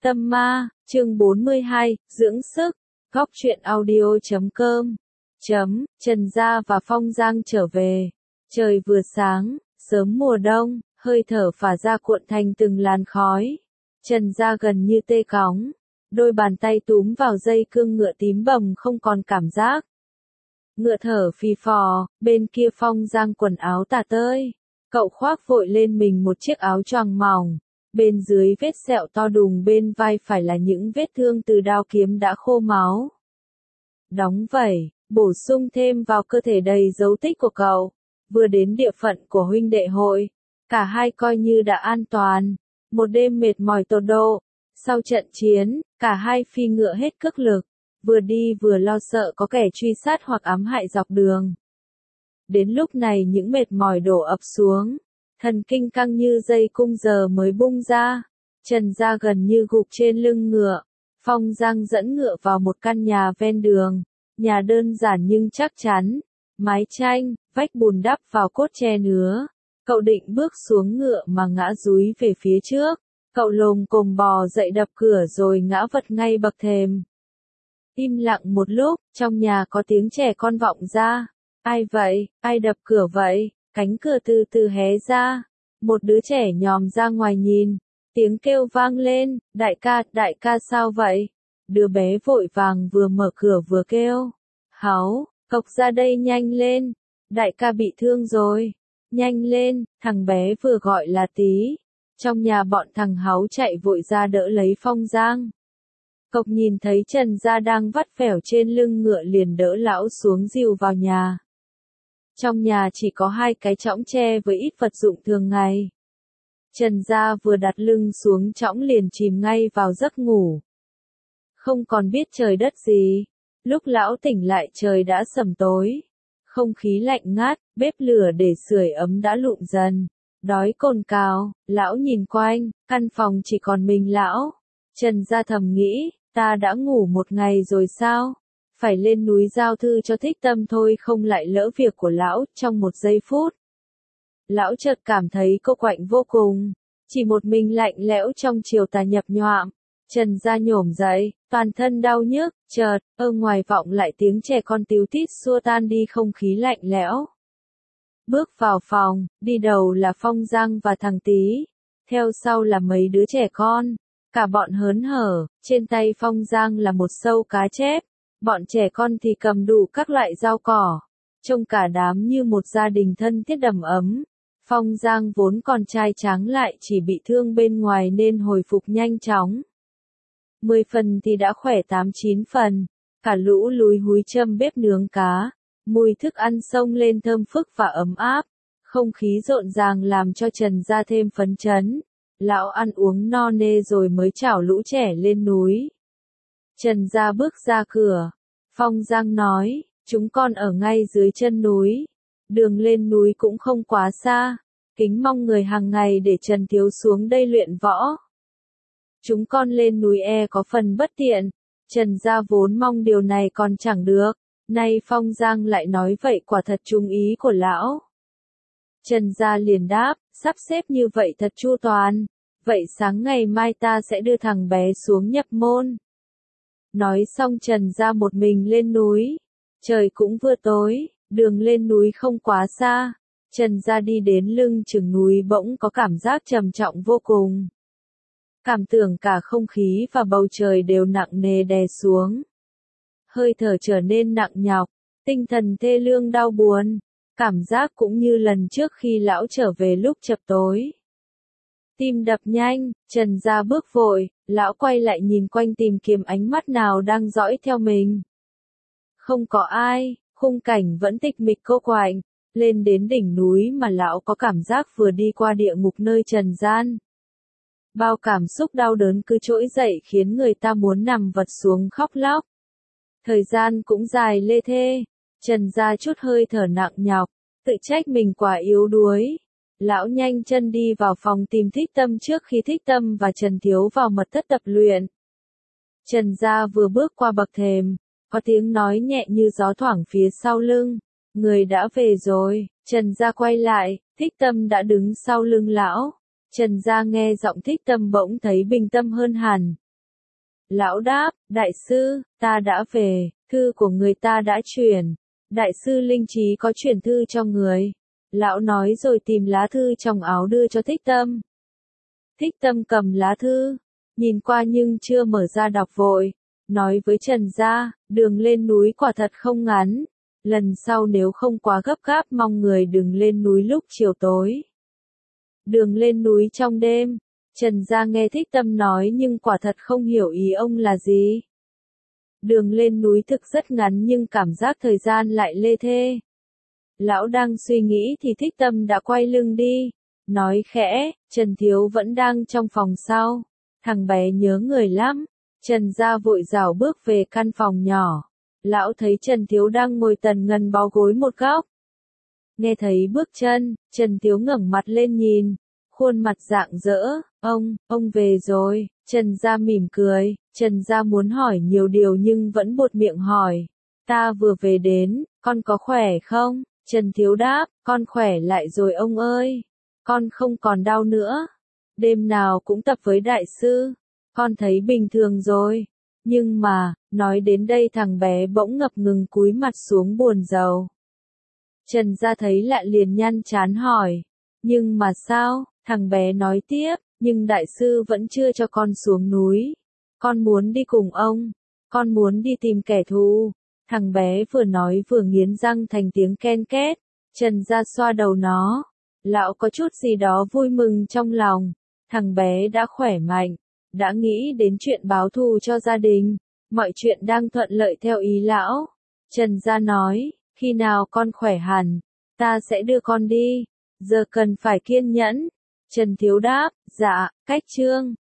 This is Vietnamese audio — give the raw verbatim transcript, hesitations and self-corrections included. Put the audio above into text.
Tâm ma, chương bốn mươi hai, dưỡng sức, góc truyện audio chấm com, chấm, Trần Gia và Phong Giang trở về. Trời vừa sáng, sớm mùa đông, hơi thở phả ra cuộn thành từng làn khói. Trần Gia gần như tê cóng, đôi bàn tay túm vào dây cương ngựa tím bầm không còn cảm giác. Ngựa thở phì phò, bên kia Phong Giang quần áo tả tơi. Cậu khoác vội lên mình một chiếc áo choàng mỏng. Bên dưới vết sẹo to đùng bên vai phải là những vết thương từ đao kiếm đã khô máu. Đóng vảy, bổ sung thêm vào cơ thể đầy dấu tích của cậu. Vừa đến địa phận của huynh đệ hội, cả hai coi như đã an toàn. Một đêm mệt mỏi tột độ. Sau trận chiến, cả hai phi ngựa hết cước lực. Vừa đi vừa lo sợ có kẻ truy sát hoặc ám hại dọc đường. Đến lúc này những mệt mỏi đổ ập xuống. Thần kinh căng như dây cung giờ mới bung ra. Trần Gia gần như gục trên lưng ngựa. Phong Giang dẫn ngựa vào một căn nhà ven đường. Nhà đơn giản nhưng chắc chắn. Mái tranh, vách bùn đắp vào cốt tre nứa. Cậu định bước xuống ngựa mà ngã dúi về phía trước. Cậu lồm cồm bò dậy đập cửa rồi ngã vật ngay bậc thềm. Im lặng một lúc, trong nhà có tiếng trẻ con vọng ra. Ai vậy, ai đập cửa vậy? Cánh cửa từ từ hé ra. Một đứa trẻ nhòm ra ngoài nhìn. Tiếng kêu vang lên, đại ca, đại ca sao vậy? Đứa bé vội vàng vừa mở cửa vừa kêu. Háu, cộc ra đây nhanh lên. Đại ca bị thương rồi. Nhanh lên, thằng bé vừa gọi là Tí. Trong nhà bọn thằng Háu chạy vội ra đỡ lấy Phong Giang. Cộc nhìn thấy Trần Gia đang vắt vẻo trên lưng ngựa liền đỡ lão xuống dìu vào nhà. Trong nhà chỉ có hai cái chõng tre với ít vật dụng thường ngày. Trần Gia vừa đặt lưng xuống chõng liền chìm ngay vào giấc ngủ. Không còn biết trời đất gì. Lúc lão tỉnh lại trời đã sầm tối. Không khí lạnh ngát, bếp lửa để sưởi ấm đã lụm dần. Đói cồn cào, lão nhìn quanh, căn phòng chỉ còn mình lão. Trần Gia thầm nghĩ, ta đã ngủ một ngày rồi sao? Phải lên núi giao thư cho Thích Tâm thôi không lại lỡ việc của lão trong một giây phút. Lão chợt cảm thấy cô quạnh vô cùng, chỉ một mình lạnh lẽo trong chiều tà nhập nhoạm. Trần Gia nhổm dậy, toàn thân đau nhức, chợt, ở ngoài vọng lại tiếng trẻ con tíu tít xua tan đi không khí lạnh lẽo. Bước vào phòng, đi đầu là Phong Giang và thằng Tí, theo sau là mấy đứa trẻ con, cả bọn hớn hở, trên tay Phong Giang là một sâu cá chép. Bọn trẻ con thì cầm đủ các loại rau cỏ, trông cả đám như một gia đình thân thiết đầm ấm. Phong Giang vốn còn trai tráng lại chỉ bị thương bên ngoài nên hồi phục nhanh chóng. Mười phần thì đã khỏe tám chín phần, cả lũ lúi húi châm bếp nướng cá, mùi thức ăn xông lên thơm phức và ấm áp, không khí rộn ràng làm cho Trần Gia thêm phấn chấn. Lão ăn uống no nê rồi mới chảo lũ trẻ lên núi. Trần Gia bước ra cửa. Phong Giang nói, chúng con ở ngay dưới chân núi. Đường lên núi cũng không quá xa. Kính mong người hàng ngày để Trần Thiếu xuống đây luyện võ. Chúng con lên núi e có phần bất tiện. Trần Gia vốn mong điều này còn chẳng được. Nay Phong Giang lại nói vậy quả thật trung ý của lão. Trần Gia liền đáp, sắp xếp như vậy thật chu toàn. Vậy sáng ngày mai ta sẽ đưa thằng bé xuống nhập môn. Nói xong Trần Gia một mình lên núi. Trời cũng vừa tối, đường lên núi không quá xa. Trần Gia đi đến lưng chừng núi bỗng có cảm giác trầm trọng vô cùng. Cảm tưởng cả không khí và bầu trời đều nặng nề đè xuống. Hơi thở trở nên nặng nhọc, tinh thần thê lương đau buồn. Cảm giác cũng như lần trước khi lão trở về lúc chập tối. Tim đập nhanh, Trần Gia bước vội, lão quay lại nhìn quanh tìm kiếm ánh mắt nào đang dõi theo mình. Không có ai, khung cảnh vẫn tịch mịch cô quạnh, lên đến đỉnh núi mà lão có cảm giác vừa đi qua địa ngục nơi trần gian. Bao cảm xúc đau đớn cứ trỗi dậy khiến người ta muốn nằm vật xuống khóc lóc. Thời gian cũng dài lê thê, Trần Gia chút hơi thở nặng nhọc, tự trách mình quá yếu đuối. Lão nhanh chân đi vào phòng tìm Thích Tâm trước khi Thích Tâm và Trần Thiếu vào mật thất tập luyện. Trần Gia vừa bước qua bậc thềm, có tiếng nói nhẹ như gió thoảng phía sau lưng. Người đã về rồi. Trần Gia quay lại, Thích Tâm đã đứng sau lưng lão. Trần Gia nghe giọng Thích Tâm bỗng thấy bình tâm hơn hẳn. Lão đáp, đại sư, ta đã về, thư của người ta đã chuyển. Đại sư linh trí có chuyển thư cho người. Lão nói rồi tìm lá thư trong áo đưa cho Thích Tâm. Thích Tâm cầm lá thư, nhìn qua nhưng chưa mở ra đọc vội. Nói với Trần Gia, đường lên núi quả thật không ngắn. Lần sau nếu không quá gấp gáp mong người đừng lên núi lúc chiều tối. Đường lên núi trong đêm. Trần Gia nghe Thích Tâm nói nhưng quả thật không hiểu ý ông là gì. Đường lên núi thực rất ngắn nhưng cảm giác thời gian lại lê thê. Lão đang suy nghĩ thì Thích Tâm đã quay lưng đi. Nói khẽ, Trần Thiếu vẫn đang trong phòng sau. Thằng bé nhớ người lắm. Trần Gia vội rảo bước về căn phòng nhỏ. Lão thấy Trần Thiếu đang ngồi tần ngần bó gối một góc. Nghe thấy bước chân, Trần Thiếu ngẩng mặt lên nhìn. Khuôn mặt rạng rỡ, ông, ông về rồi. Trần Gia mỉm cười. Trần Gia muốn hỏi nhiều điều nhưng vẫn buột miệng hỏi. Ta vừa về đến, con có khỏe không? Trần Thiếu đáp, con khỏe lại rồi ông ơi. Con không còn đau nữa. Đêm nào cũng tập với đại sư. Con thấy bình thường rồi. Nhưng mà, nói đến đây thằng bé bỗng ngập ngừng cúi mặt xuống buồn rầu. Trần Gia thấy lạ liền nhăn chán hỏi. Nhưng mà sao? Thằng bé nói tiếp, nhưng đại sư vẫn chưa cho con xuống núi. Con muốn đi cùng ông. Con muốn đi tìm kẻ thù. Thằng bé vừa nói vừa nghiến răng thành tiếng ken két. Trần Gia xoa đầu nó. Lão có chút gì đó vui mừng trong lòng. Thằng bé đã khỏe mạnh. Đã nghĩ đến chuyện báo thù cho gia đình. Mọi chuyện đang thuận lợi theo ý lão. Trần Gia nói, khi nào con khỏe hẳn, ta sẽ đưa con đi. Giờ cần phải kiên nhẫn. Trần Thiếu đáp, dạ, cách chương.